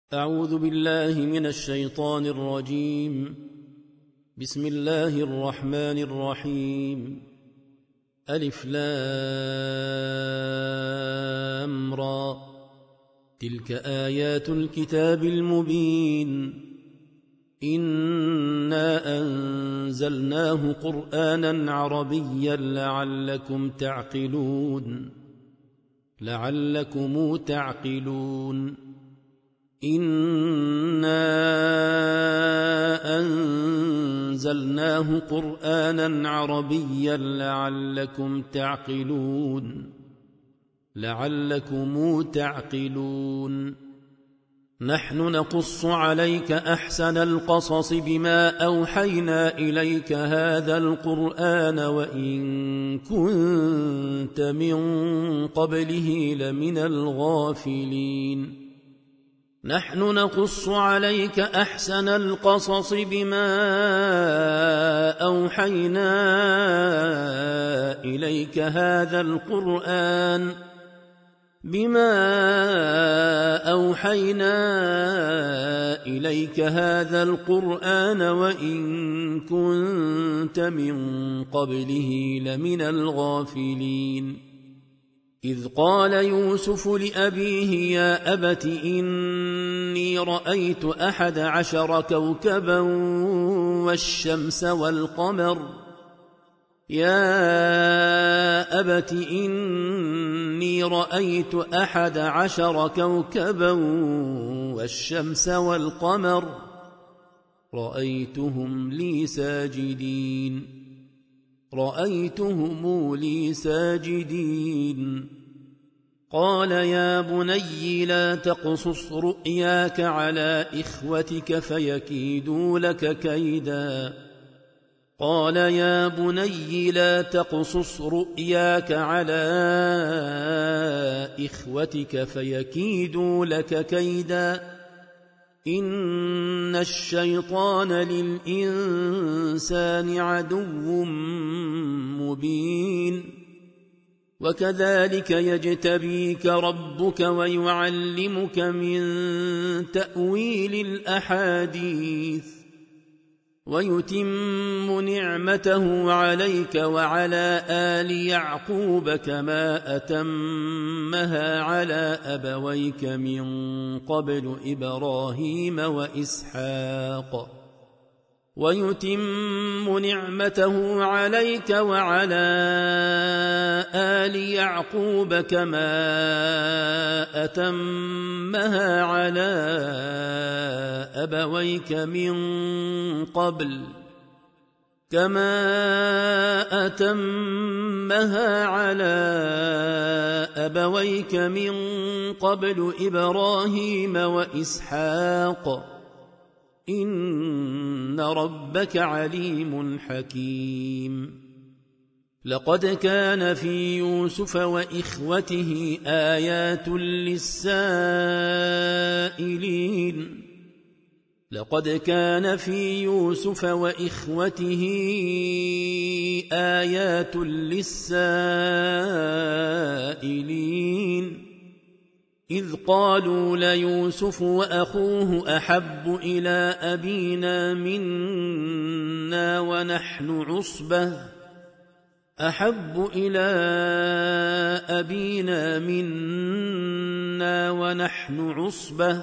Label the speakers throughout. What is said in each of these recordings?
Speaker 1: أعوذ بالله من الشيطان الرجيم. بسم الله الرحمن الرحيم. ألف لام را. تلك آيات الكتاب المبين. إنا أنزلناه قرآنا عربيا لعلكم تعقلون. إنا أنزلناه قرآنا عربيا لعلكم تعقلون. نحن نقص عليك أحسن القصص بما أوحينا إليك هذا القرآن وإن كنت من قبله لمن الغافلين. نحن نقص عليك أحسن القصص بما أوحينا إليك هذا القرآن وإن كنت من قبله لمن الغافلين. إذ قال يوسف لأبيه يا أبت إني رأيت 11 كوكبا والشمس والقمر رأيتهم لي ساجدين. قال يا بني لا تقصص رؤياك على إخوتك فيكيدوا لك كيدا إن الشيطان للإنسان عدو مبين. وكذلك يجتبيك ربك ويعلمك من تأويل الأحاديث ويتم نعمته عليك وعلى آل يعقوب كما أتمها على أبويك من قبل إبراهيم وإسحاق إن ربك عليم حكيم. لقد كان في يوسف وإخوته آيات للسائلين إذ قالوا ليوسف وأخوه أحب إلى أبينا منا ونحن عصبة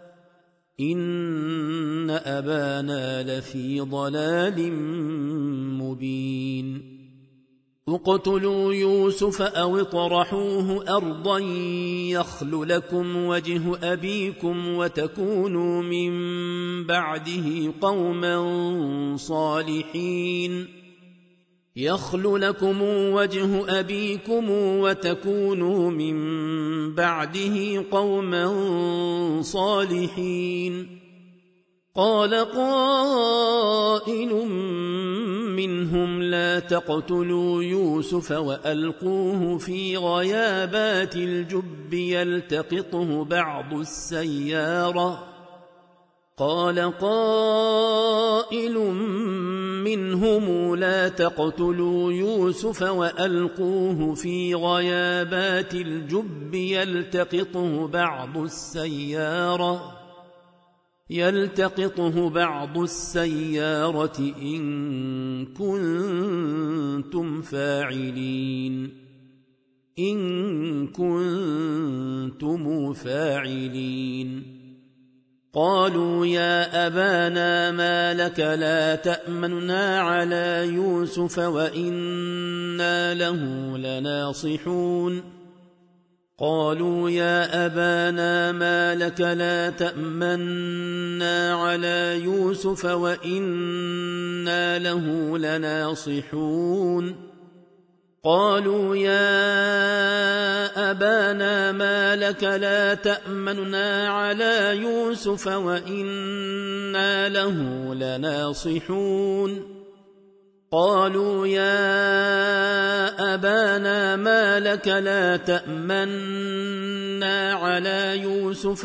Speaker 1: إن أبانا لفي ضلال مبين. اقتلوا يوسف أو اطرحوه أرضا يخل لكم وجه أبيكم وتكونوا من بعده قوما صالحين. قال قائل منهم لا تقتلوا يوسف وألقوه في غيابات الجب يلتقطه بعض السيارة قال قائل منهم لا تقتلوا يوسف وألقوه في غيابات الجب يلتقطه بعض السيارة يلتقطه بعض السيارة إن كنتم فاعلين قالوا يا أبانا ما لك لا تأمننا على يوسف وإنا له لناصحون قالوا يا أبانا ما لك لا تأمننا على يوسف وإنا له لناصحون قالوا يا أبانا ما لك لا تأمننا على يوسف وإنا له لناصحون قالوا يا أبانا ما لك لا تأمننا على يوسف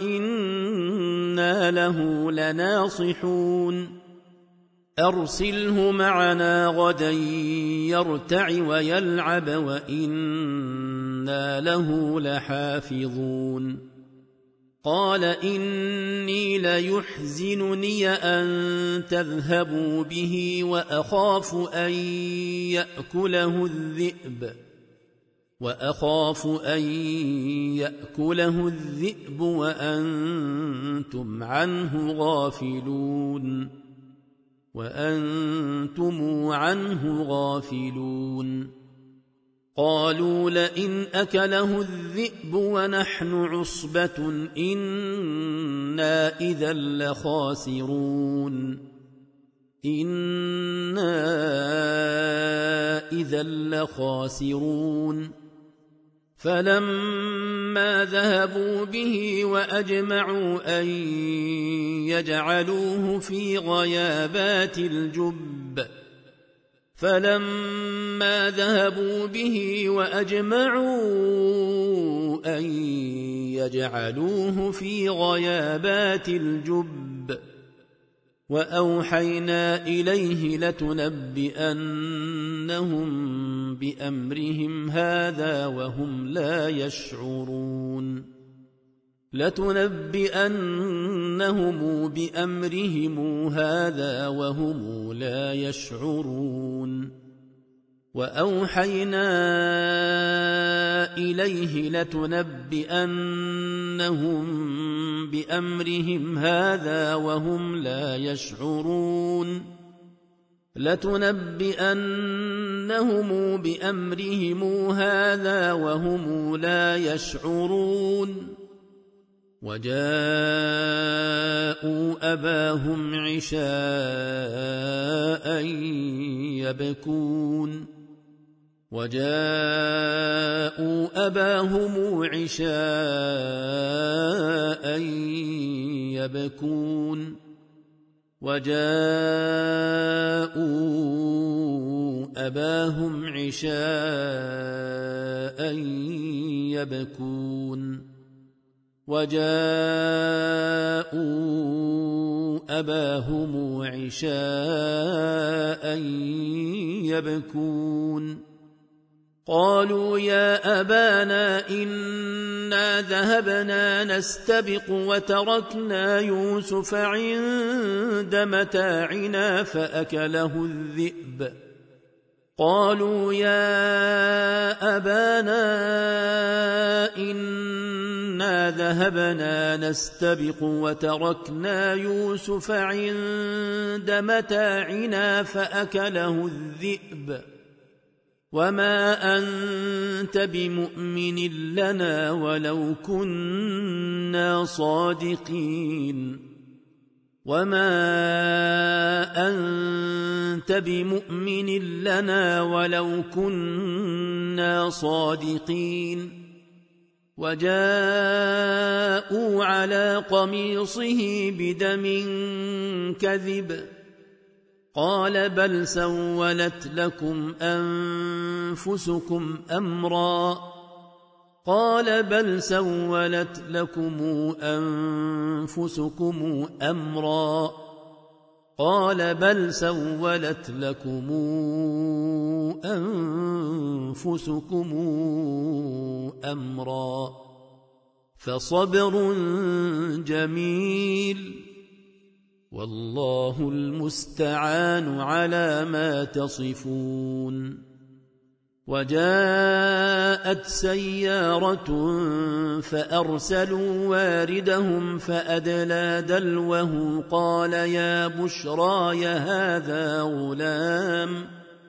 Speaker 1: وإنا له لناصحون أرسله معنا غدا يرتع ويلعب وإنا له لحافظون قال إني ليحزنني أن تذهبوا به وأخاف أن يأكله الذئب وأنتم عنه غافلون قالوا لئن أكله الذئب ونحن عصبة إنا إذا لخاسرون فلما ذهبوا به وأجمعوا أن يجعلوه في غيابات الجب وأوحينا إليه لتنبئنهم بأمرهم هذا وهم لا يشعرون وأوحينا إليه لتنبئنهم بأمرهم هذا وهم لا يشعرون وجاءوا أباهم عشاء يبكون قالوا يا أبانا إنا ذهبنا نستبق وتركنا يوسف عند متاعنا فأكله الذئب قالوا يا أبانا إنا ذهبنا نستبق وتركنا يوسف عند متاعنا فأكله الذئب وما أنت بمؤمن لنا ولو كنا صادقين وجاءوا على قميصه بدم كذب قال بل سولت لكم أنفسكم أمرا فصبر جميل والله المستعان على ما تصفون. وجاءت سيارة فأرسلوا واردهم فأدلى دلوه قال يا بشراي هذا غلام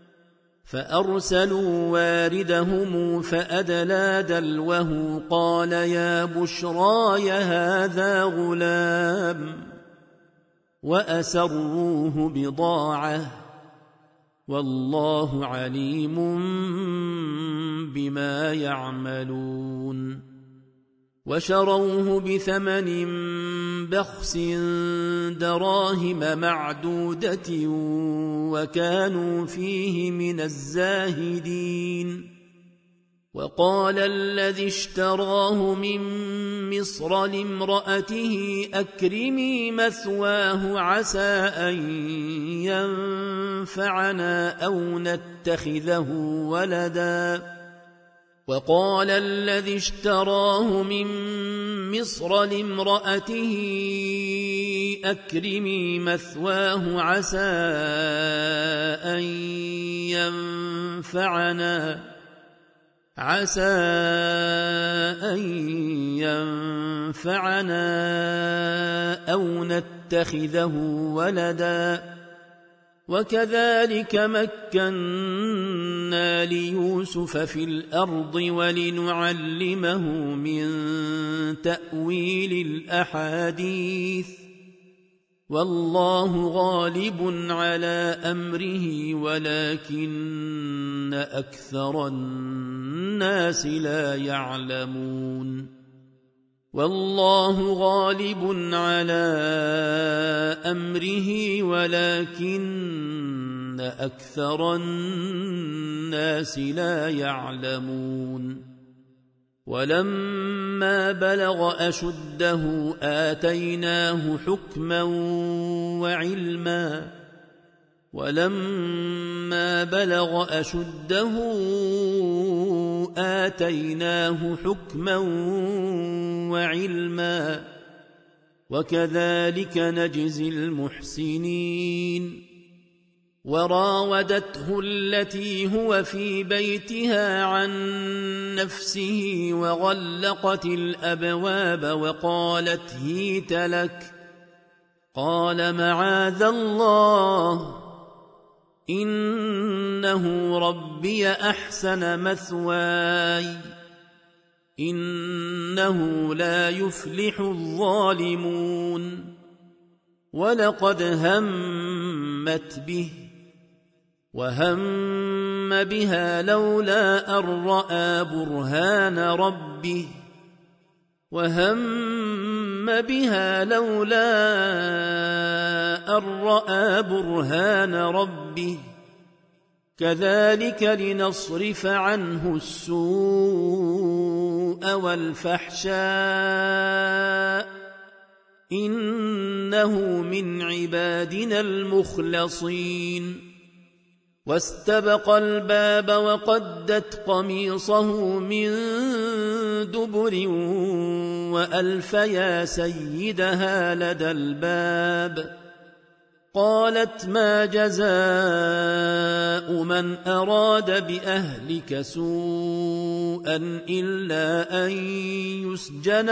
Speaker 1: فأرسلوا واردهم فأدلى دلوه قال يا بشراي هذا غلام وأسروه بضاعة والله عليم بما يعملون. وشروه بثمن بخس دراهم معدودة وكانوا فيه من الزاهدين. وقال الذي اشتراه من مصر لامرأته أكرمي مثواه عسى أن ينفعنا أو نتخذه ولدا. وقال الذي اشتراه من مصر لامرأته أكرمي مثواه عسى أن ينفعنا أو نتخذه ولدا. وكذلك مكنا ليوسف في الأرض ولنعلمه من تأويل الأحاديث والله غالب على أمره ولكن أكثر الناس لا يعلمون. والله غالب على أمره ولكن أكثر الناس لا يعلمون. ولما بلغ أشده آتيناه حكما وعلما. ولما بلغ أشده آتيناه حكما وعلما وكذلك نجزي المحسنين. وراودته التي هو في بيتها عن نفسه وغلقت الأبواب وقالت هيت لك قال معاذ الله إنه ربي أحسن مثواي إنه لا يفلح الظالمون. ولقد همت به وهم بها لولا أن رأى برهان ربه كذلك لنصرف عنه السوء والفحشاء إنه من عبادنا المخلصين. واستبق الباب وقدت قميصه من دبر وألف يا سيدها لدى الباب. قالت ما جزاء من أراد بأهلك سوءا إلا أن يسجن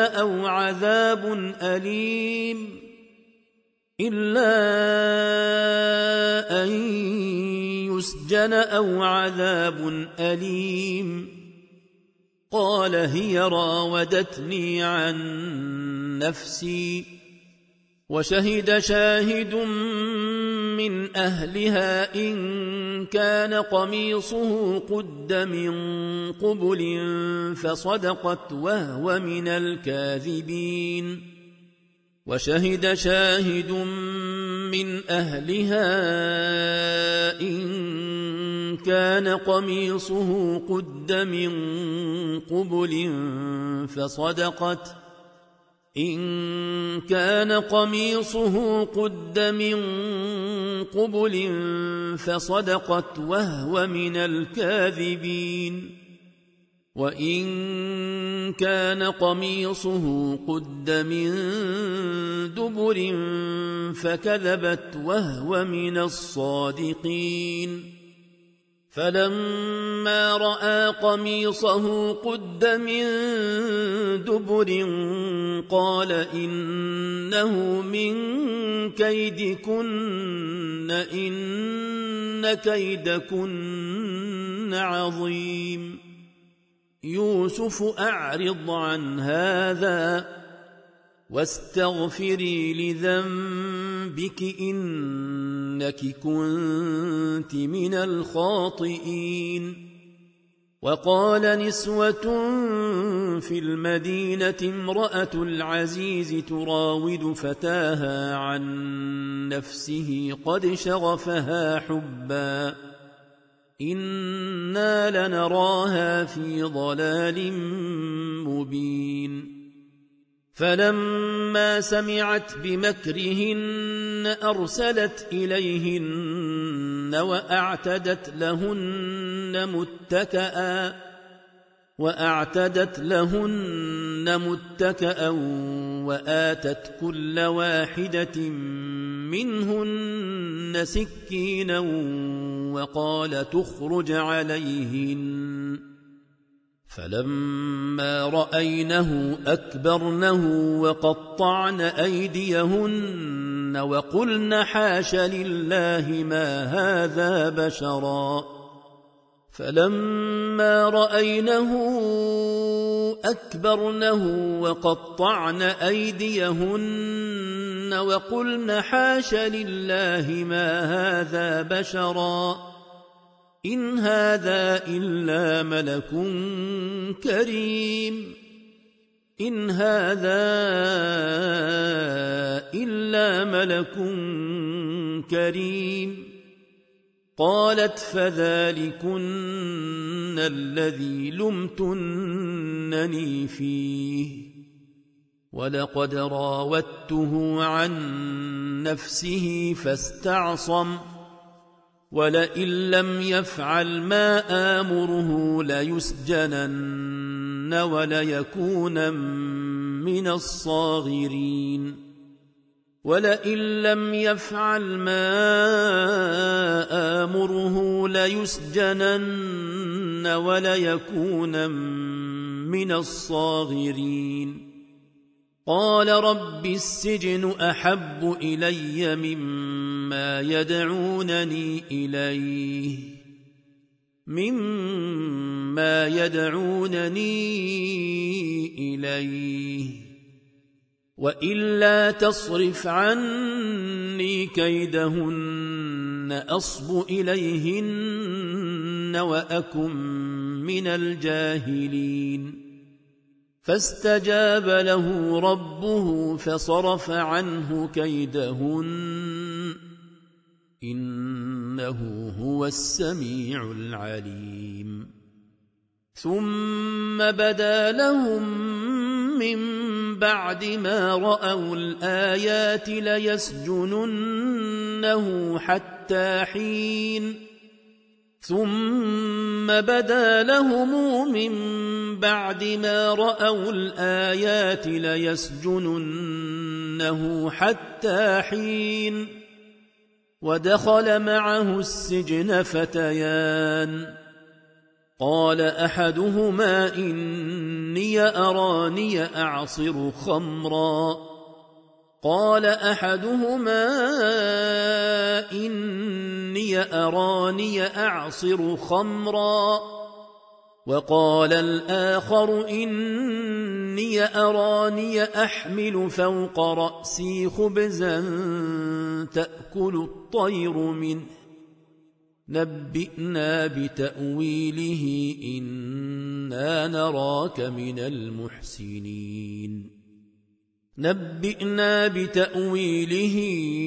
Speaker 1: أو عذاب أليم. قال هي راودتني عن نفسي. وشهد شاهد من أهلها إن كان قميصه قد من قبل فصدقت وهو من الكاذبين. وشهد شاهد من أهلها إن كان قميصه قد من قبل فصدقت وهو من الكاذبين. وإن كان قميصه قد من دبر فكذبت وهو من الصادقين فلما رأى قميصه قد من دبر قال إنه من كيدكن إن كيدكن عظيم يوسف أعرض عن هذا واستغفري لذنبك إنك كنت من الخاطئين وقال نسوة في المدينة امرأة العزيز تراود فتاها عن نفسه قد شغفها حبا إنا لنراها في ضلال مبين فلما سمعت بمكرهن أرسلت إليهن وأعتدت لهن متكأ وآتت كل واحدة منهن سكينا وقال تخرج عليهن فلما رأينه أكبرنه وقطعن أيديهن وقلن حاش لله ما هذا بشرا فلما رأينه أكبرنه وقطعن أيديهن وقلن حاش لله ما هذا بشرا إن هذا إلا ملك كريم إن هذا إلا ملك كريم قالت فذلكن الذي لمتنني فيه ولقد راودته عن نفسه فاستعصم ولئن لم يفعل ما آمره ليسجنن وليكون من الصاغرين ولئن لم يفعل ما آمره ليسجنن وليكون من الصاغرين قال رب السجن أحب إلي مما يدعونني إليه وإلا تصرف عني كيدهن أصب إليهن وأكن من الجاهلين فاستجاب له ربه فصرف عنه كيدهن إنه هو السميع العليم ثم بدا لهم من بعد ما رأوا الآيات ليسجننه حتى حين ثم بدا لهم من بعد ما رأوا الآيات ليسجننه حتى حين ودخل معه السجن فتيان قال أحدهما إني أراني أعصر خمرا قال أحدهما إني أراني أعصر خمرا وقال الآخر إني أراني أحمل فوق رأسي خبزا تأكل الطير منه نبئنا بتأويله إنا نراك من المحسنين نبئنا بتأويله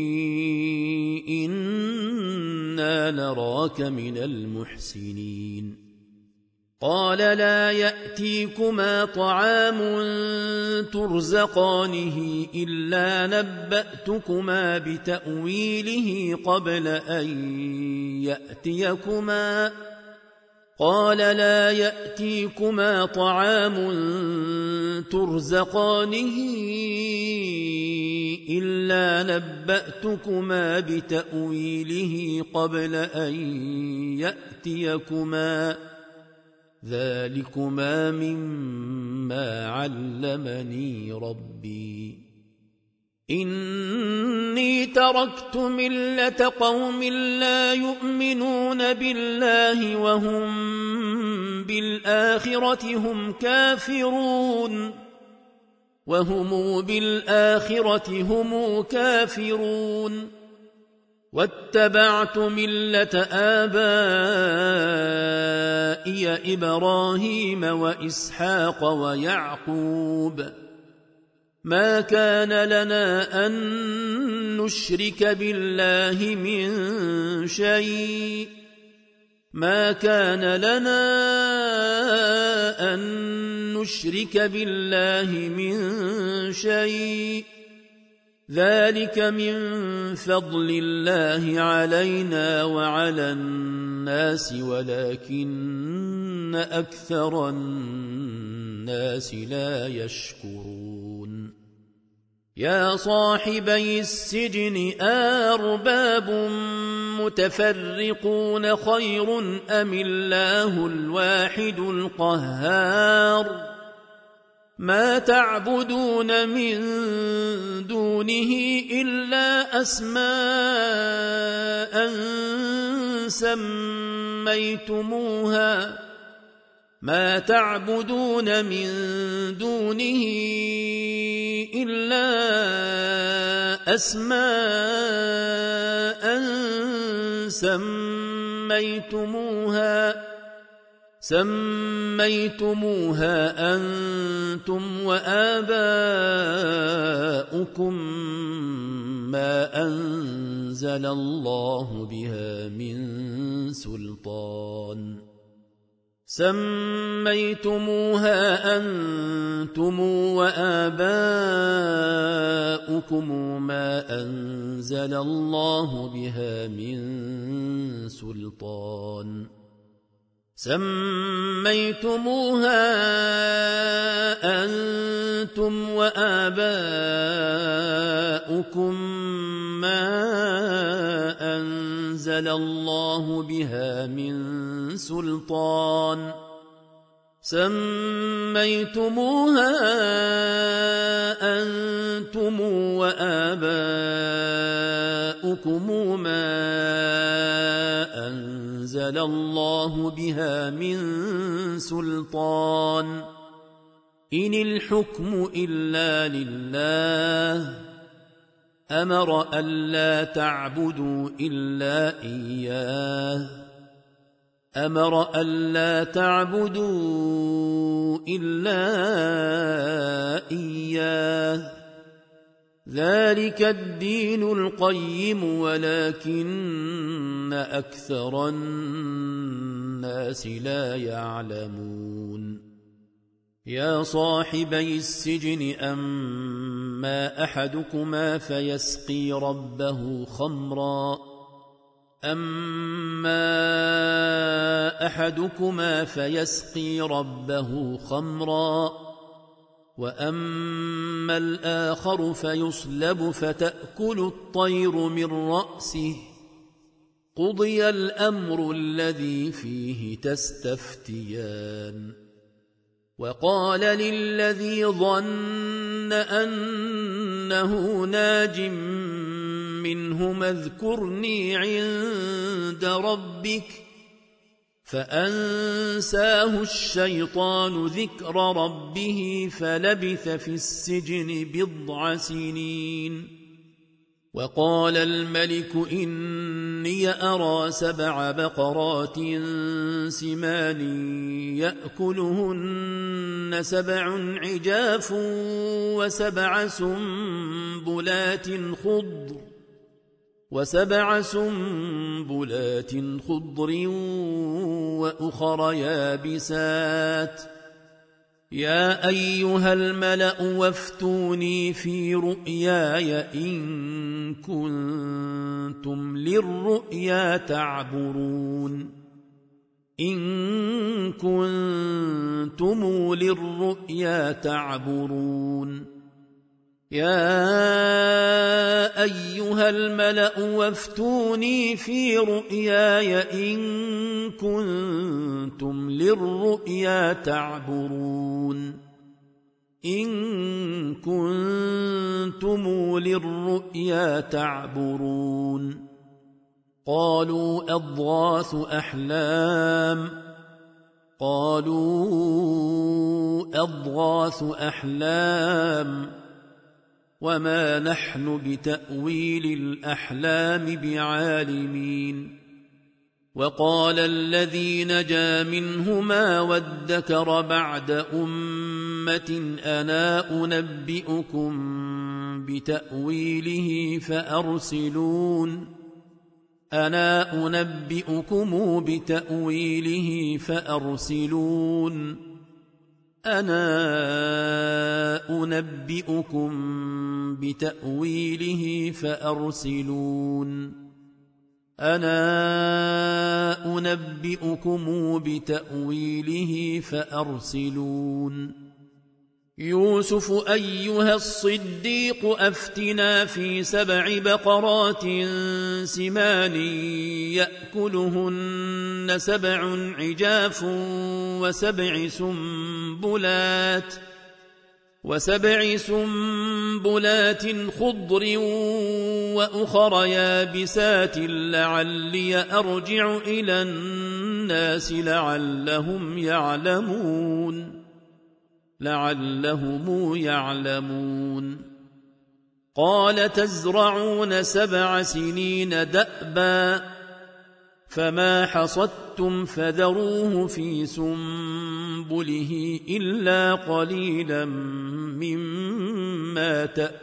Speaker 1: إنا نراك من المحسنين قال لا يأتيكما طعام ترزقانه إلا نبأتكما بتأويله قبل أن يأتيكما قال لا يأتيكما طعام ترزقانه إلا نبأتكما بتأويله قبل أن يأتيكما ذلكما مما علمني ربي إني تركت ملة قوم لا يؤمنون بالله وهم بالآخرة هم كافرون واتبعت ملة آبائي إبراهيم وإسحاق ويعقوب ما كان لنا أن نشرك بالله من شيء ذلك من فضل الله علينا وعلى الناس ولكن أكثر الناس لا يشكرون يا صاحبي السجن أرباب متفرقون خير أم الله الواحد القهار ما تعبدون من دونه إلا أسماء سميتموها أنتم وآباؤكم ما أنزل الله بها من سلطان سميتموها أنتم وآباؤكم ما أنزل الله بها من سلطان إن الحكم إلا لله أمر ألا تعبدوا إلا إياه ذلك الدين القيم ولكن أكثر الناس لا يعلمون يا صاحبي السجن أما أحدكما فيسقي ربه خمرا وأما الآخر فيصلب فتأكل الطير من رأسه قضي الأمر الذي فيه تستفتيان وقال للذي ظن أنه ناج منهما اذكرني عند ربك فأنساه الشيطان ذكر ربه فلبث في السجن 9 سنين وقال الملك إني أرى 7 بقرات سمان يأكلهن 7 عجاف و7 سنبلات خضر وأخر يابسات يا أيها الملأ وافتوني في رؤياي إن كنتم للرؤيا تعبرون إن كنتم للرؤيا تعبرون يا أيها الملأ وافتوني في رؤياي إن كنتم للرؤيا تعبرون إن كنتم للرؤيا تعبرون قالوا أضغاث أحلام وما نحن بتأويل الأحلام بعالمين وقال الذي نجا منهما وادكر بعد أمة أنا أنبئكم بتأويله فأرسلون يوسف أيها الصديق أفتنا في 7 بقرات سمان يأكلهن 7 عجاف وسبع سنبلات خضر وأخر يابسات لعلي أرجع إلى الناس لعلهم يعلمون قال تزرعون 7 سنين دأبا فما حصدتم فذروه في سنبله إلا قليلا مما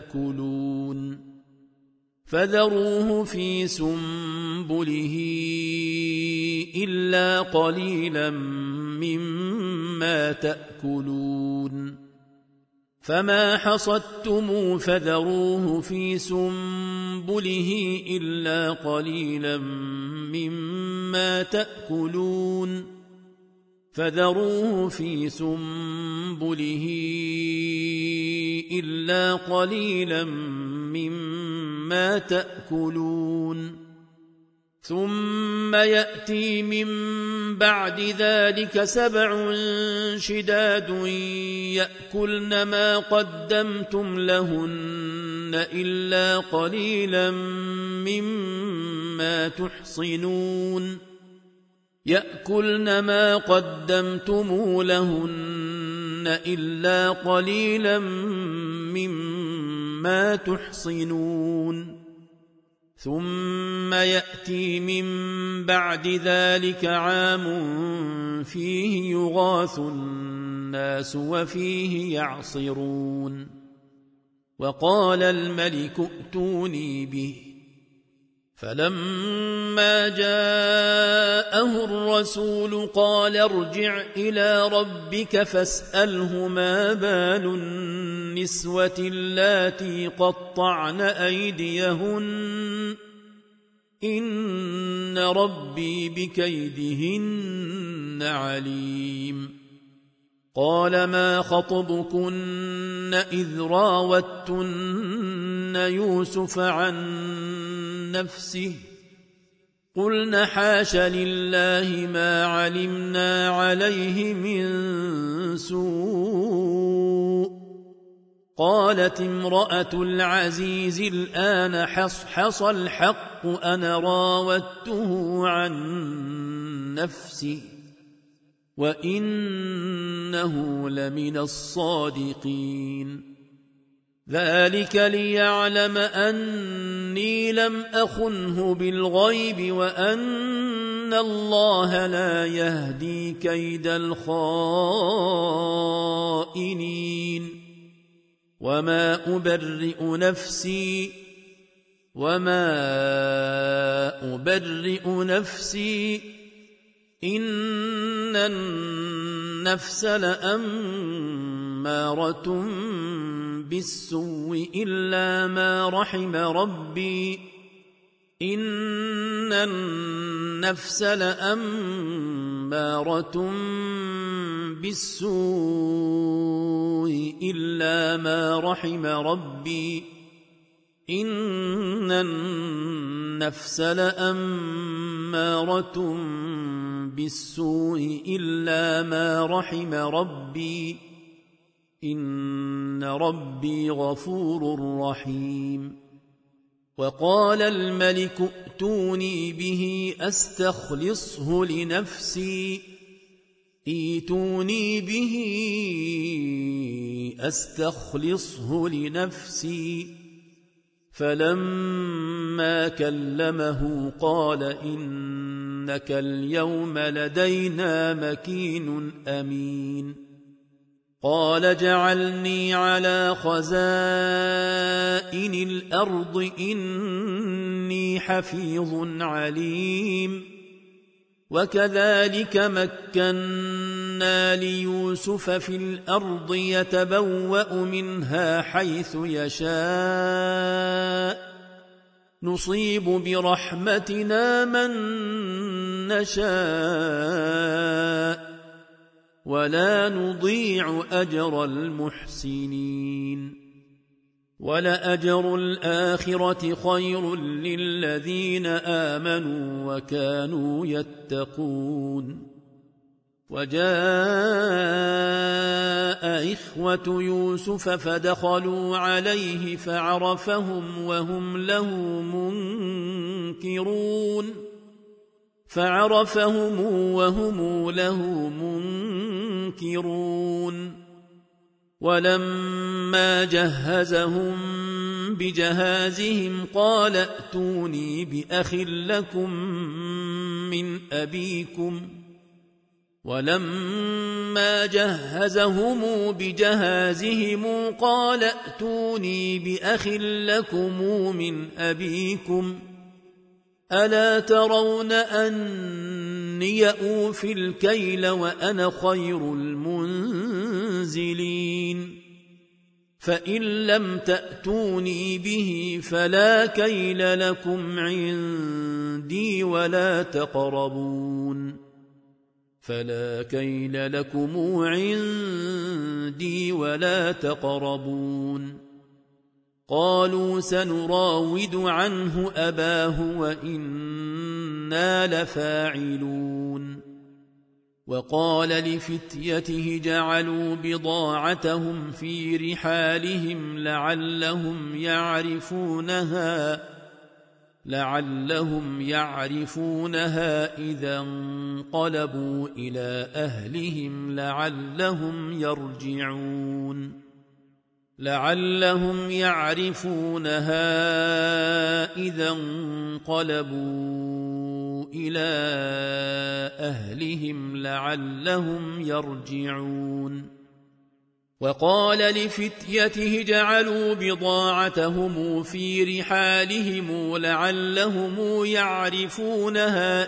Speaker 1: تأكلون فما حصدتم فذروه في سنبله إلا قليلا مما تأكلون ثم يأتي من بعد ذلك 7 شداد يأكلن ما قدمتم لهن إلا قليلا مما تحصنون ثم يأتي من بعد ذلك عام فيه يغاث الناس وفيه يعصرون وقال الملك ائتوني به فلما جاءه الرسول قال ارجع إلى ربك فاسأله ما بال النسوة اللاتي قطعن أيديهن إن ربي بكيدهن عليم قال ما خطبكن إذ راوتن يوسف عن نفسه قلن حاش لله ما علمنا عليه من سوء قالت امرأة العزيز الآن حصحص الحق أنا راودته عن نفسه وإنه لمن الصادقين ذلك ليعلم أني لم أخنه بالغيب وأن الله لا يهدي كيد الخائنين وما أبرئ نفسي إن النفس لأمارة بالسوء إلا ما رحم ربي إن النفس لأمارة بالسوء إلا ما رحم ربي إن النفس لأمارة بالسوء إلا ما رحم ربي إن ربي غفور رحيم وقال الملك ائتوني به أستخلصه لنفسي ائتوني به أستخلصه لنفسي فلما كلمه قال إنك اليوم لدينا مكين أمين قال جعلني على خزائن الأرض إني حفيظ عليم وكذلك مكنا ليوسف في الأرض يتبوأ منها حيث يشاء نصيب برحمتنا من نشاء ولا نضيع أجر المحسنين ولأجر الآخرة خير للذين آمنوا وكانوا يتقون وجاء إخوة يوسف فدخلوا عليه فعرفهم وهم له منكرون ولما جهزهم بجهازهم قال ائتوني بأخ لكم من أبيكم ولما جهزهم بجهازهم قال ائتوني بأخ لكم من أبيكم ألا ترون أني أوفي الكيل وأنا خير المنزلين فإن لم تأتوني به فلا كيل لكم عندي ولا تقربون قالوا سنراود عنه أباه وإنا لفاعلون وقال لفتيته جعلوا بضاعتهم في رحالهم لعلهم يعرفونها إذا انقلبوا إلى أهلهم لعلهم يعرفونها إذا انقلبوا إلى أهلهم لعلهم يرجعون وقال لفتيته جعلوا بضاعتهم في رحالهم لعلهم يعرفونها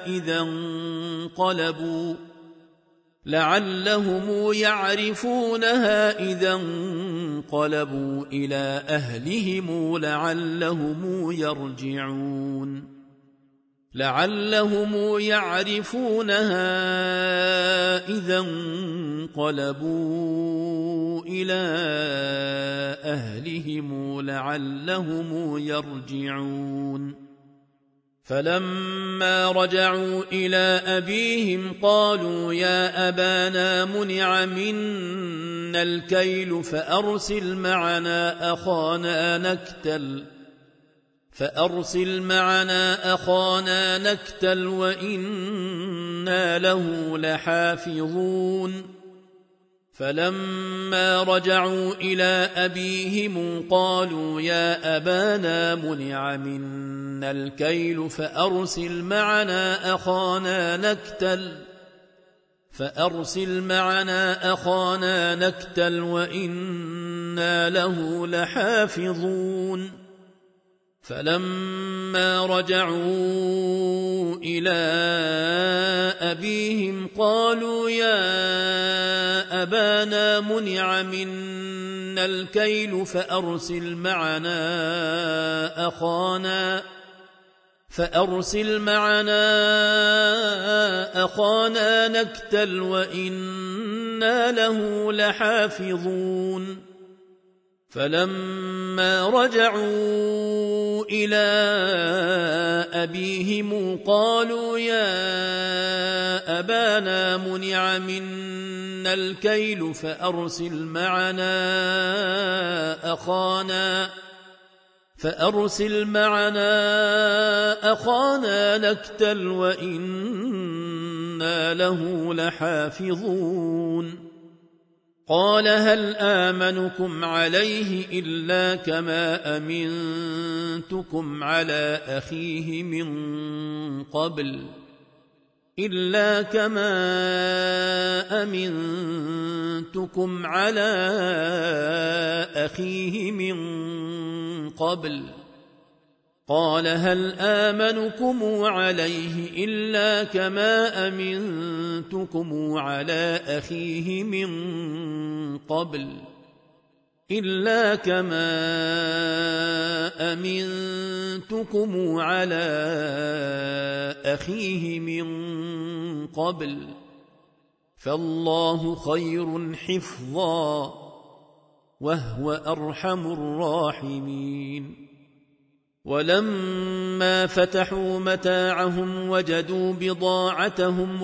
Speaker 1: إذا انقلبوا إلى أهلهم لعلهم يرجعون فلما رجعوا إلى أبيهم قالوا يا أبانا منع منا الكيل فأرسل معنا أخانا نكتل وإنا له لحافظون فلما رجعوا إلى أبيهم قالوا يا أبانا منع منا الكيل فأرسل معنا أخانا نكتل وإنا له لحافظون فلما رجعوا إلى أبيهم قالوا يا أبانا منع منا الكيل فأرسل فأرسل معنا أخانا نكتل وإنا له لحافظون فلما رجعوا إلى أبيهم قالوا يا أبانا منع منا الكيل فأرسل معنا أخانا نكتل وإنا له لحافظون قال هل آمنكم عليه إلا كما أمنتكم على أخيه من قبل قال هل آمنكم عليه إلا كما أمنتكم على أخيه من قبل فالله خير حفظا وهو أرحم الراحمين ولما فتحوا متاعهم وجدوا بضاعتهم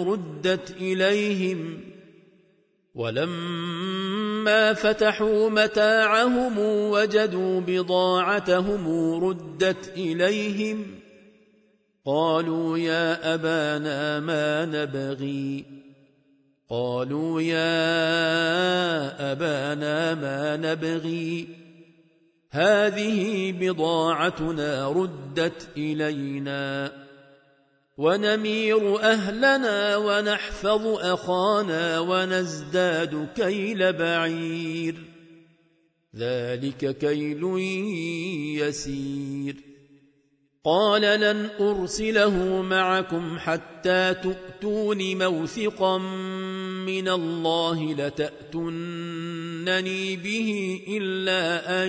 Speaker 1: ردت إليهم قالوا يا أبانا ما نبغي هذه بضاعتنا ردت إلينا ونمير أهلنا ونحفظ أخانا ونزداد كيل بعير ذلك كيل يسير قال لن أرسله معكم حتى تؤتون موثقا من الله لتأتونني به إلا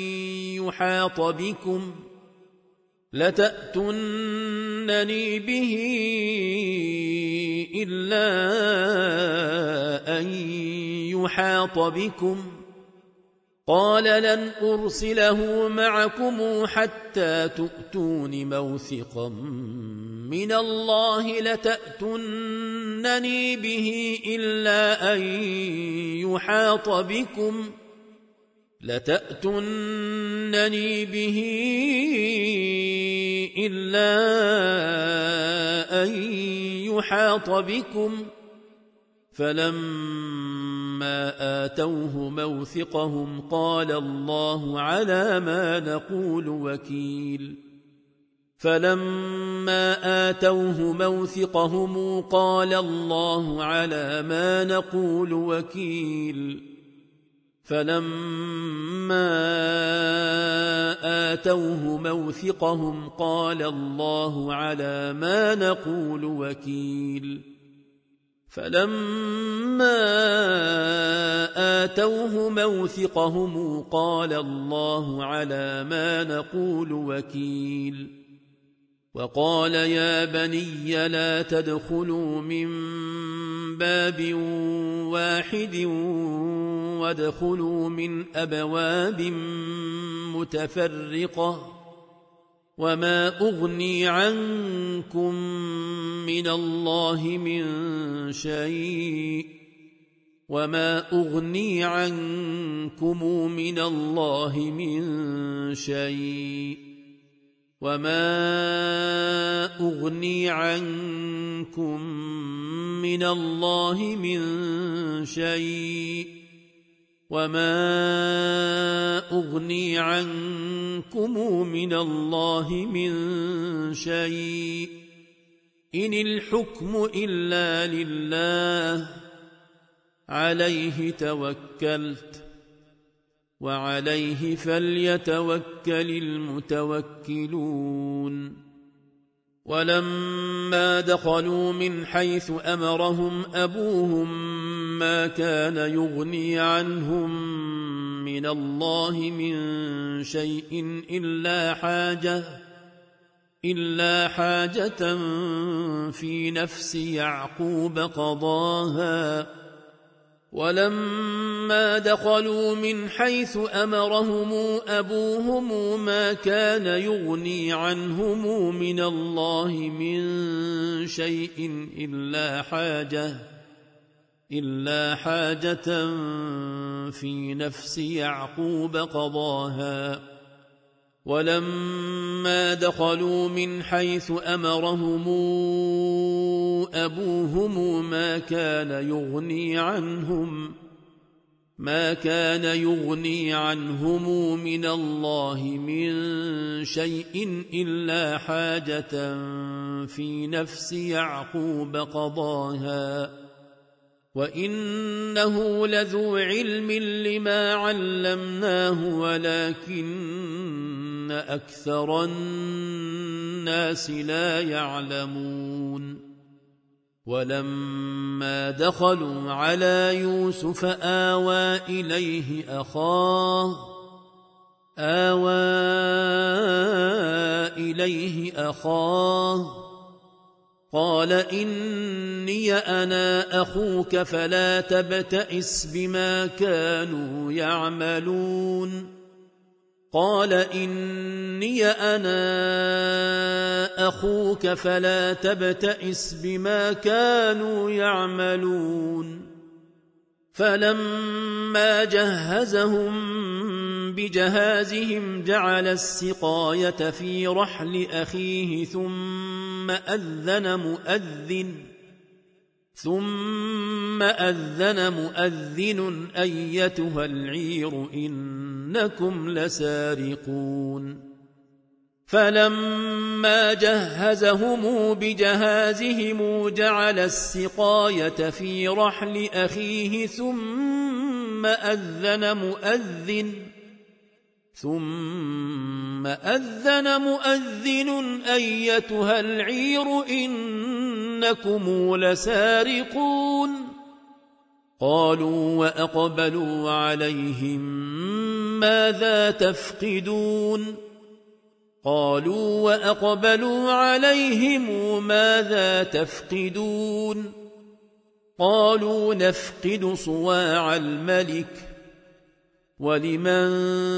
Speaker 1: أن يحاط بكم قال لن أرسله معكم حتى تؤتون موثقا من الله لتأتونني به إلا أن يحاط بكم فلما آتوه موثقهم قال الله على ما نقول وكيل فلما آتوه موثقهم قال الله على ما نقول وكيل وقال يا بني لا تدخلوا من باب واحد وادخلوا من أبواب متفرقة وما أغني عنكم من الله من شيء إن الحكم إلا لله عليه توكلت وعليه فليتوكل المتوكلون ولما دخلوا من حيث أمرهم أبوهم ما كان يغني عنهم من الله من شيء إلا حاجة في نفس يعقوب قضاها. ولما دخلوا من حيث أمرهم أبوهم ما كان يغني عنهم من الله من شيء إلا حاجة في نفس يعقوب قضاها. ولما دخلوا من حيث أمرهم أبوهم ما كان يغني عنهم من الله من شيء إلا حاجة في نفس يعقوب قضاها. وإنه لذو علم لما علمناه ولكن أكثر الناس لا يعلمون. ولما دخلوا على يوسف آوى إليه أخاه قال إني أنا أخوك فلا تبتئس بما كانوا يعملون. قال إني أنا أخوك فلا تبتئس بما كانوا يعملون. فلما جهزهم بجهازهم جعل السقاية في رحل أخيه ثم أذن مؤذن أيتها العير إنكم لسارقون. فلما جهزهم بجهازهم جعل السقاية في رحل أخيه ثم أذن مؤذن أيتها العير إنكم لسارقون. قالوا وأقبلوا عليهم ماذا تفقدون قالوا نفقد صواع الملك ولمن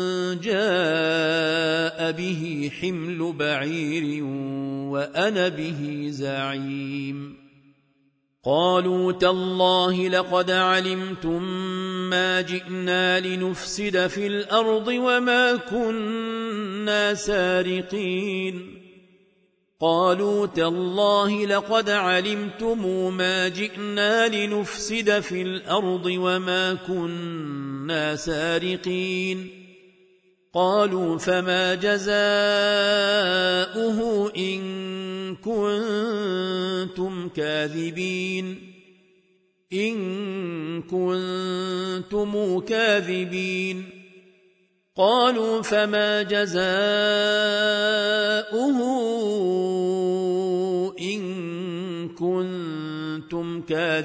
Speaker 1: جاء به حمل بعير وأنا به زعيم. قالوا تالله لقد علمتم ما جئنا لنفسد في الأرض وما كنا سارقين. قالوا فما جزاؤه إن كنتم كاذبين. قالوا فما جزاؤه إن كنتم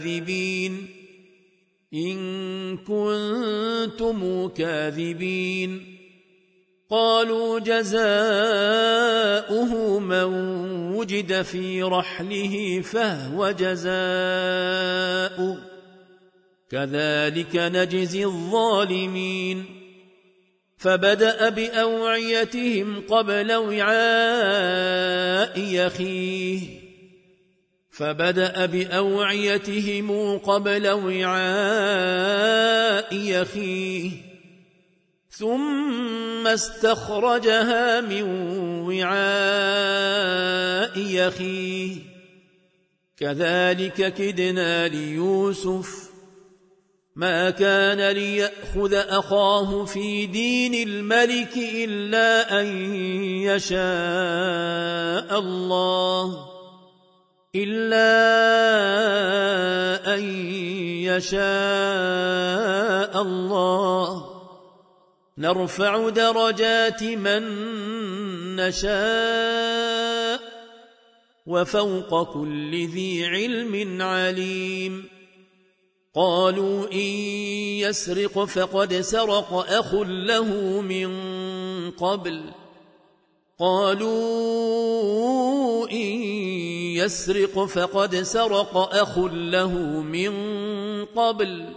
Speaker 1: كاذبين. قالوا جزاؤه من وجد في رحله فهو جزاؤه كذلك نجزي الظالمين. فبدأ بأوعيتهم قبل وعاء أخيه ثم استخرجها من وعاء أخيه كذلك كدنا ليوسف ما كان ليأخذ أخاه في دين الملك إلا أن يشاء الله نرفع درجات من نشاء وفوق كل ذي علم عليم. قالوا إن يسرق فقد سرق أخ له من قبل قالوا إن يسرق فقد سرق أخ له من قبل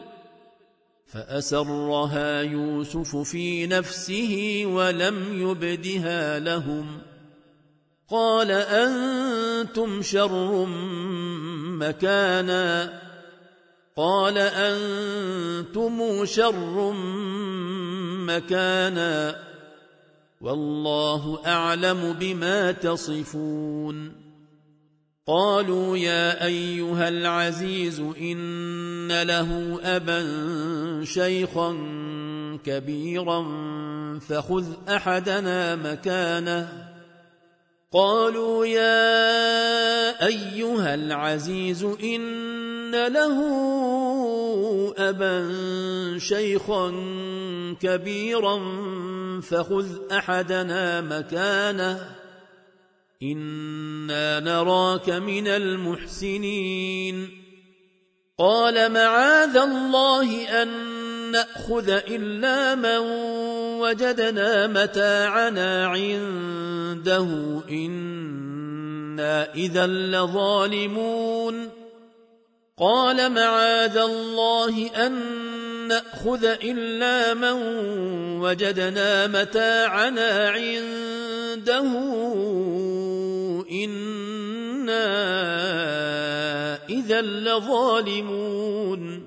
Speaker 1: فأسرها يوسف في نفسه ولم يبدها لهم قال أنتم شر مكانا قال أنتم شر مكانا والله أعلم بما تصفون قالوا يا أيها العزيز إن له أبا شيخا كبيرا فخذ أحدنا مكانه قالوا يا أيها العزيز إن له أبا شيخا كبيرا فخذ أحدنا مكانه إنا نراك من المحسنين قال معاذ الله أن نأخذ إلا من وجدنا متاعنا عنده إنا إذا لظالمون قال معاذ الله أن نأخذ إلا من وجدنا متاعنا عنده إنا إذا لظالمون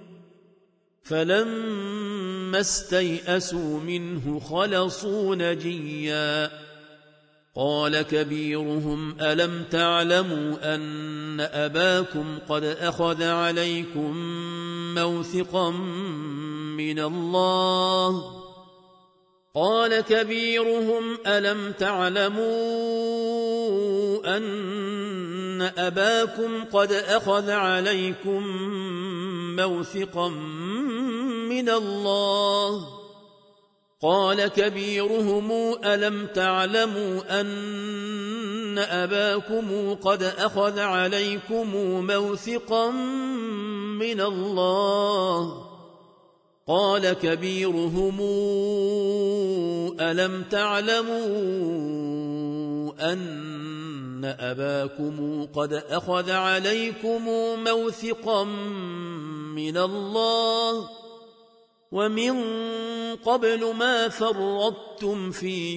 Speaker 1: فلما استيئسوا منه خلصوا نجيا قال كبيرهم ألم تعلموا أن أباكم قد أخذ عليكم موثقا من الله قال كبيرهم ألم تعلموا أن أباكم قد أخذ عليكم موثقا من الله قال كبيرهم ألم تعلموا أن أباكم قد أخذ عليكم موثقا من الله قال كبيرهم ألم تعلموا أن أباكم قد أخذ عليكم موثقا من الله ومن قبل ما فرطتم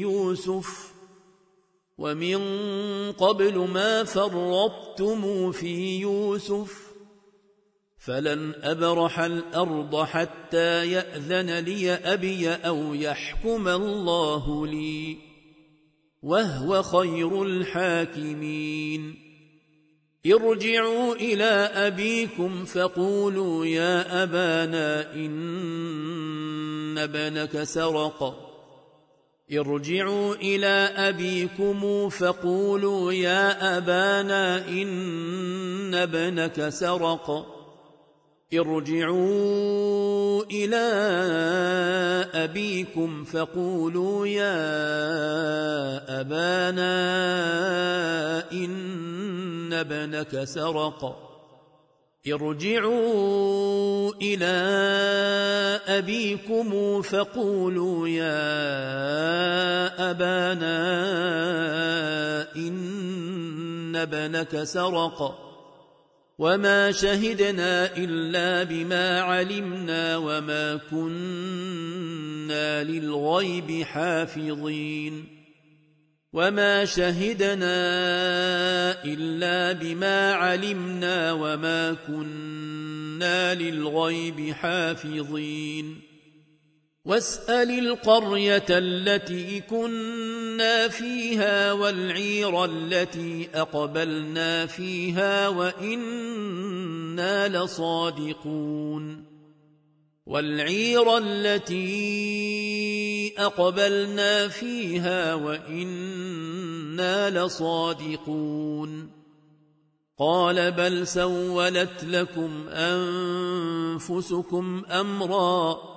Speaker 1: في يوسف فلن أبرح الأرض حتى يأذن لي أبي أو يحكم الله لي وهو خير الحاكمين ارجعوا إلى أبيكم فقولوا يا أبانا إن ابنك سرق ارجعوا إلى أبيكم فقولوا يا أبانا إن ابنك سرق ارجعوا إلى أبيكم فقولوا يا أبانا إن ابنك سرق ارجعوا إلى أبيكم فقولوا يا أبانا إن ابنك سرق وما شهدنا إلا بما علمنا وما كنا للغيب حافظين وما شهدنا إلا بما علمنا وما كنا للغيب حافظين واسأل القرية التي كنا فيها والعير التي أقبلنا فيها وإنا لصادقون والعير التي أقبلنا فيها وإنا لصادقون قال بل سولت لكم أنفسكم أمرا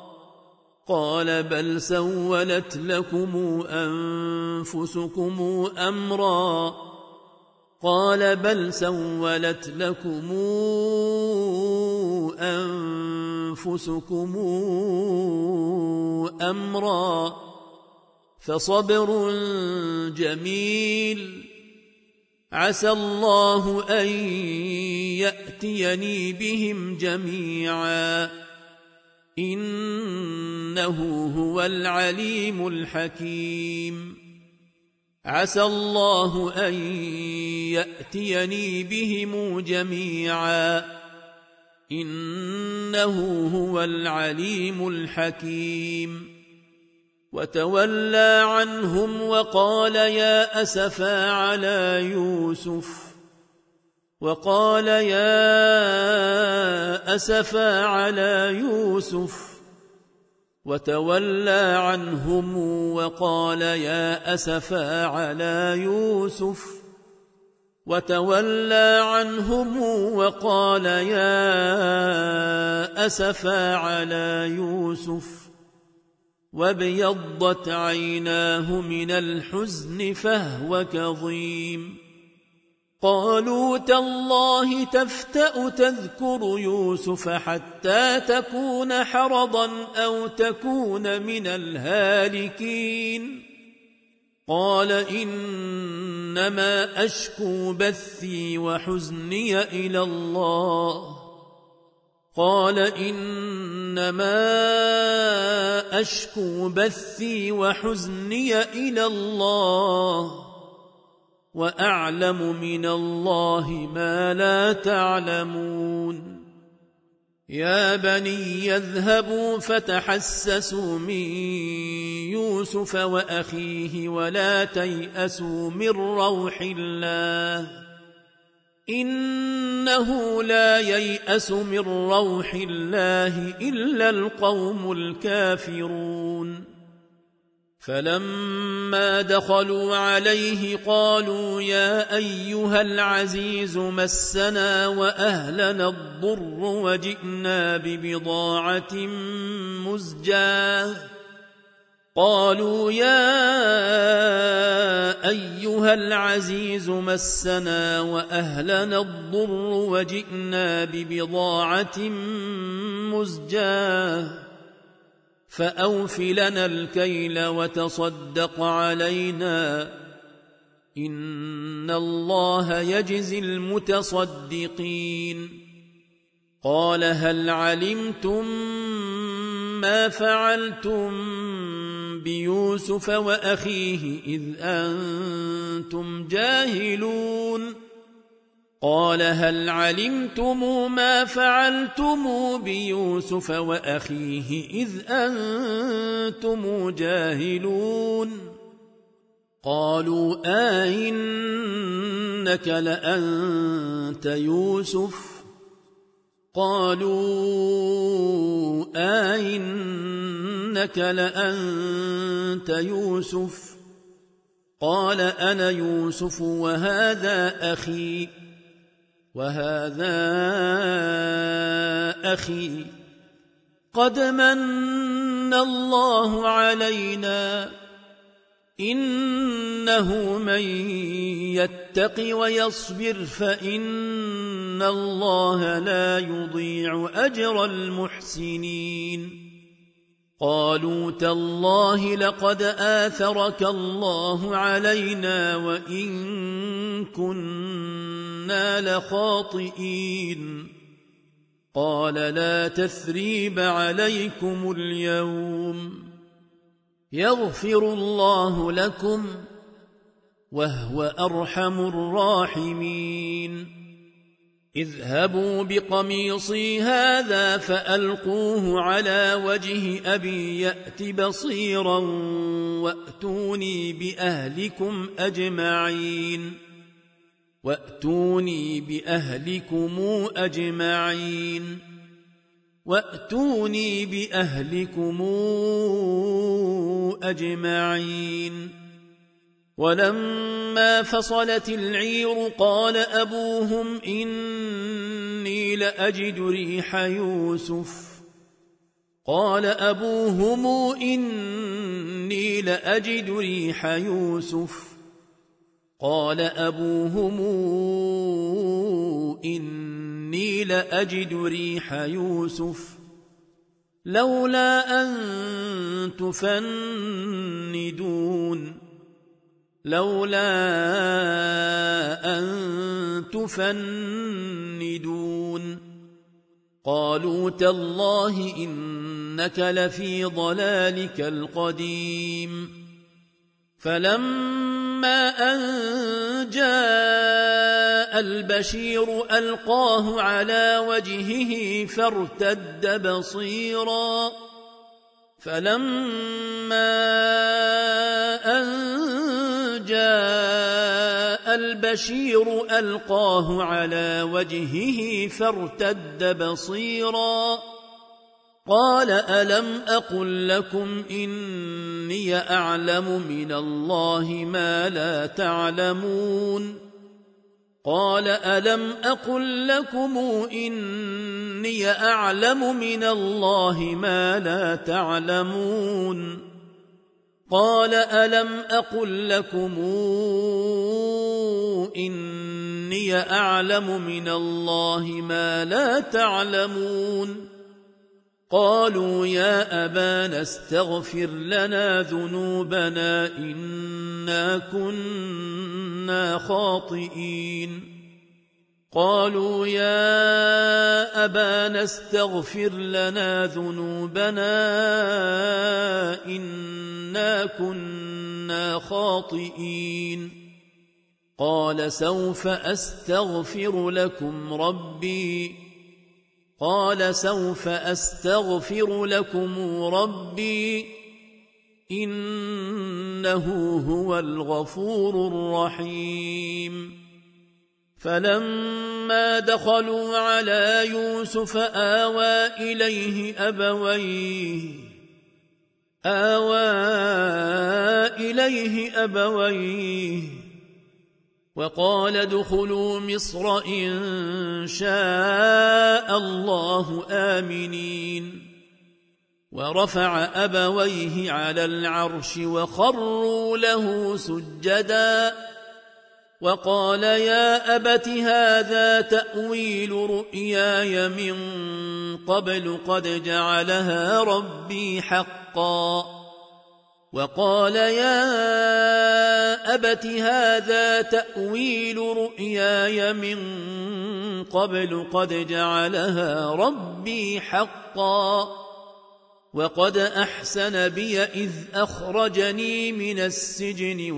Speaker 1: فصبر جميل عسى الله أن يأتيني بهم جميعا إنه هو العليم الحكيم عسى الله أن يأتيني بهم جميعا إنه هو العليم الحكيم وتولى عنهم وقال يا أسفا على يوسف وتولى عنهم وقال يا أسفا على يوسف وابيضت عيناه من الحزن فهو كظيم قالوا تالله تفتأ تذكر يوسف حتى تكون حرضا أو تكون من الهالكين قال إنما أشكو بثي وحزني إلى الله وأعلم من الله ما لا تعلمون يا بني اذهبوا فتحسسوا من يوسف وأخيه ولا تيأسوا من روح الله إنه لا ييأس من روح الله إلا القوم الكافرون فلما دخلوا عليه قالوا يا أيها العزيز مسنا وأهلنا الضر وجئنا ببضاعة مزجاة فأوف لنا الكيل وتصدق علينا إن الله يجزي المتصدقين قال هل علمتم ما فعلتم بيوسف وأخيه إذ أنتم جاهلون قال هل علمتم ما فعلتم بيوسف وأخيه إذ أنتم جاهلون قالوا آئنك لأنت يوسف قال أنا يوسف وهذا أخي قد من الله علينا إنه من يتق ويصبر فإن الله لا يضيع أجر المحسنين قالوا تالله لقد آثرك الله علينا وإن كنا لخاطئين قال لا تثريب عليكم اليوم يغفر الله لكم وهو أرحم الراحمين اذهبوا بقميصي هذا فألقوه على وجه أبي يأت بصيرا وأتوني بأهلكم أجمعين ولما فصلت العير قال أبوهم إني لأجد ريح يوسف لولا أن تفندون قالوا تالله إنك لفي ضلالك القديم فلما أن جاء البشير ألقاه على وجهه فارتد بصيرا فلما أن جاء البشير ألقاه على وجهه فارتد بصيرا قال ألم أقل لكم إني أعلم من الله ما لا تعلمون قال ألم أقل لكم إني أعلم من الله ما لا تعلمون قال ألم أقل لكم إني أعلم من الله ما لا تعلمون قالوا يا أبانا استغفر لنا ذنوبنا إنا كنا خاطئين قالوا يا أبانا استغفر لنا ذنوبنا إنا كنا خاطئين قال سوف أستغفر لكم ربي إنه هو الغفور الرحيم فلما دخلوا على يوسف آوى إليه أبويه وقال ادخلوا مصر إن شاء الله آمنين ورفع أبويه على العرش وخروا له سجدا وقال يا أبت هذا تأويل رؤياي من قبل قد جعلها ربي حقا وقال يا أبت هذا تأويل رؤياي من قبل قد جعلها ربي حقا وقد أحسن بي إذ أخرجني من السجن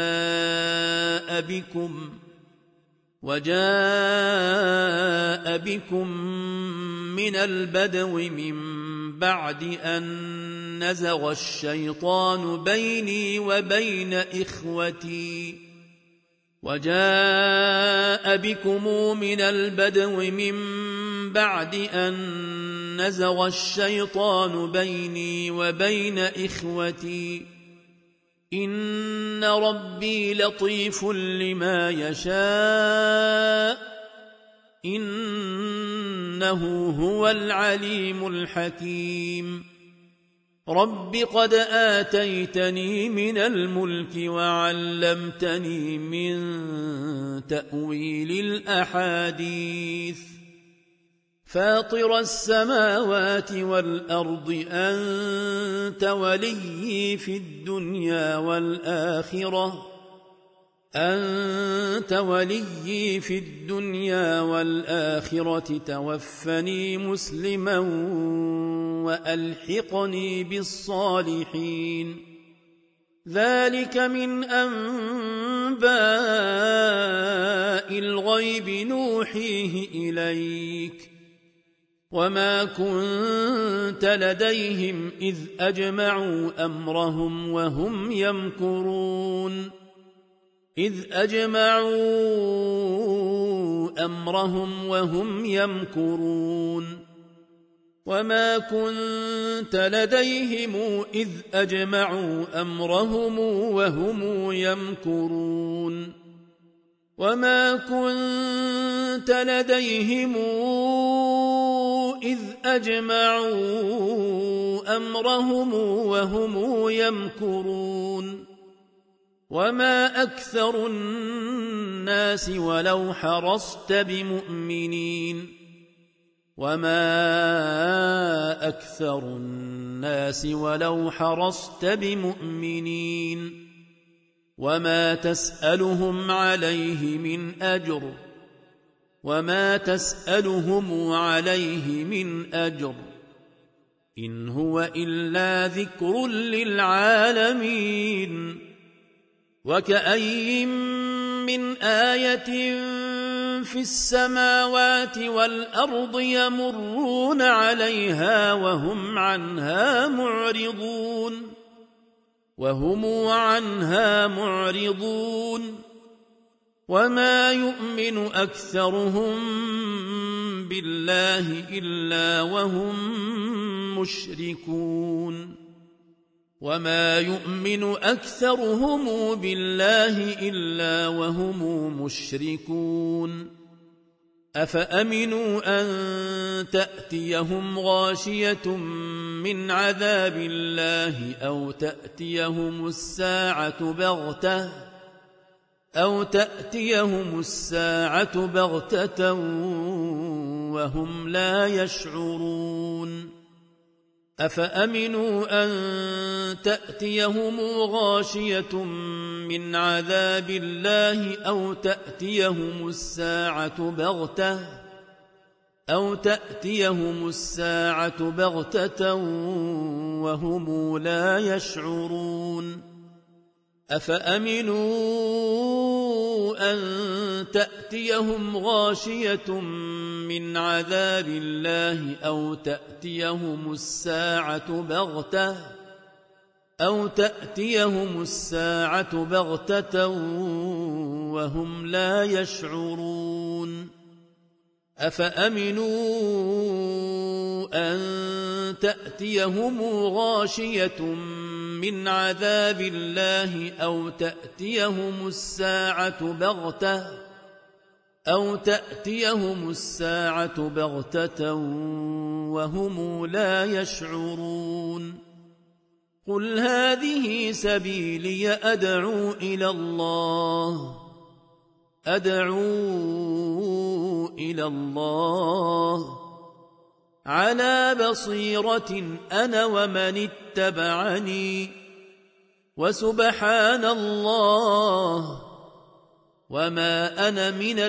Speaker 1: وجاء بكم من البدو من بعد أن نزغ الشيطان بيني وبين إخوتي وجاء بكم من البدو من بعد أن نزغ الشيطان بيني وبين إخوتي إن ربي لطيف لما يشاء إنه هو العليم الحكيم رب قد آتيتني من الملك وعلمتني من تأويل الأحاديث فاطر السماوات والأرض أنت وليي في الدنيا والآخرة توفني مسلما وألحقني بالصالحين ذلك من أنباء الغيب نوحيه إليك وما كنت لديهم إذ أجمعوا أمرهم وهم يمكرون وما كنت لديهم إذ أجمعوا أمرهم وهم يمكرون وما كنت لديهم إذ أجمعوا أمرهم وهم يمكرون وما أكثر الناس ولو حرصت بمؤمنين وما أكثر الناس ولو حرصت بمؤمنين وما تسألهم عليه من أجر إن هو إلا ذكر للعالمين وكأي من آية في السماوات والأرض يمرون عليها وهم عنها معرضون وما يؤمن أكثرهم بالله إلا وهم مشركون أفأمنوا أن تأتيهم غاشية من عذاب الله أو تأتيهم الساعة بغتة وهم لا يشعرون أفأمنوا أن تأتيهم غاشية من عذاب الله أو تأتيهم الساعة بغتة وهم لا يشعرون أفأمنوا أن تأتيهم غاشية من عذاب الله أو تأتيهم الساعة بغتة وهم لا يشعرون أفأمنوا أن تأتيهم غاشية من عذاب الله أو تأتيهم الساعة بغتة وهم لا يشعرون قل هذه سبيلي أدعو إلى الله على بصيرة أنا ومن اتبعني وسبحان الله وما أنا من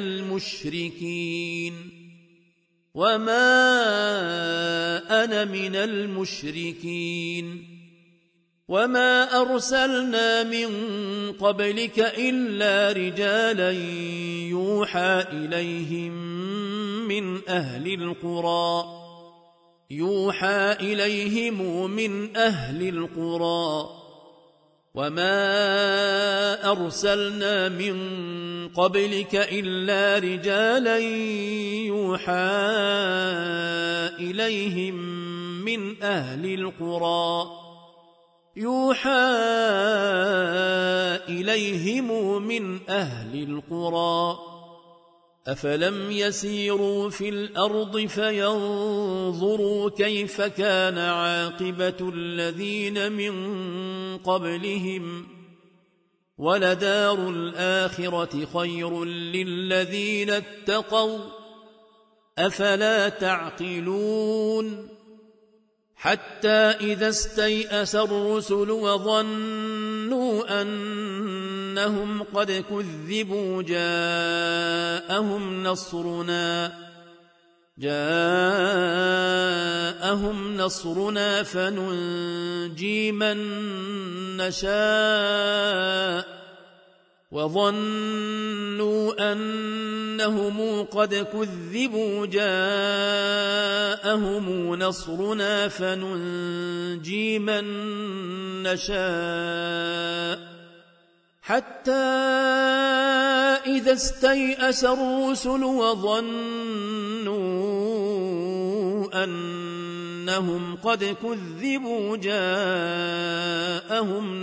Speaker 1: المشركين وما أرسلنا من قبلك إلا رجالا يوحى إليهم من أهل القرى وما أرسلنا من قبلك إلا رجالا يوحى إليهم من أهل القرى أفلم يسيروا في الأرض فينظروا كيف كان عاقبة الذين من قبلهم ولدار الآخرة خير للذين اتقوا أفلا تعقلون حتى إذا استيأس الرسل وظنوا أنهم قد كذبوا جاءهم نصرنا فننجي من نشاء وظنوا أنهم قد كذبوا جاءهم نصرنا فننجي من نشاء حتى إذا استيأس الرسل وظنوا أنهم قد كذبوا جاءهم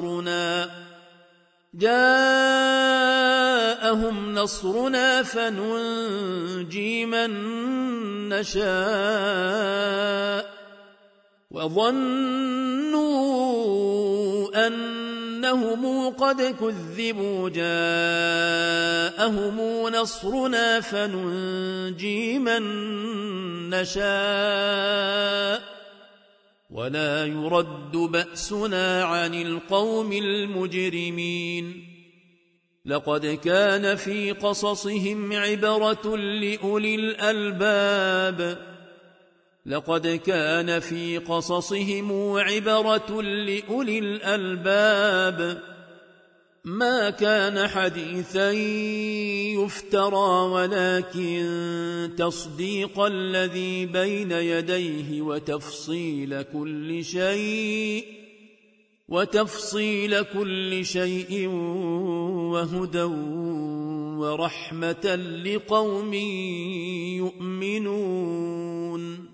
Speaker 1: نصرنا فننجي من نشاء وظنوا أنهم إنهم قد كذبوا جاءهم نصرنا فننجي من نشاء ولا يرد بأسنا عن القوم المجرمين لقد كان في قصصهم عبرة لأولي الألباب لقد كان في قصصهم عبرة لأولي الألباب ما كان حديثا يفترى ولكن تصديق الذي بين يديه وتفصيل كل شيء وهدى ورحمة لقوم يؤمنون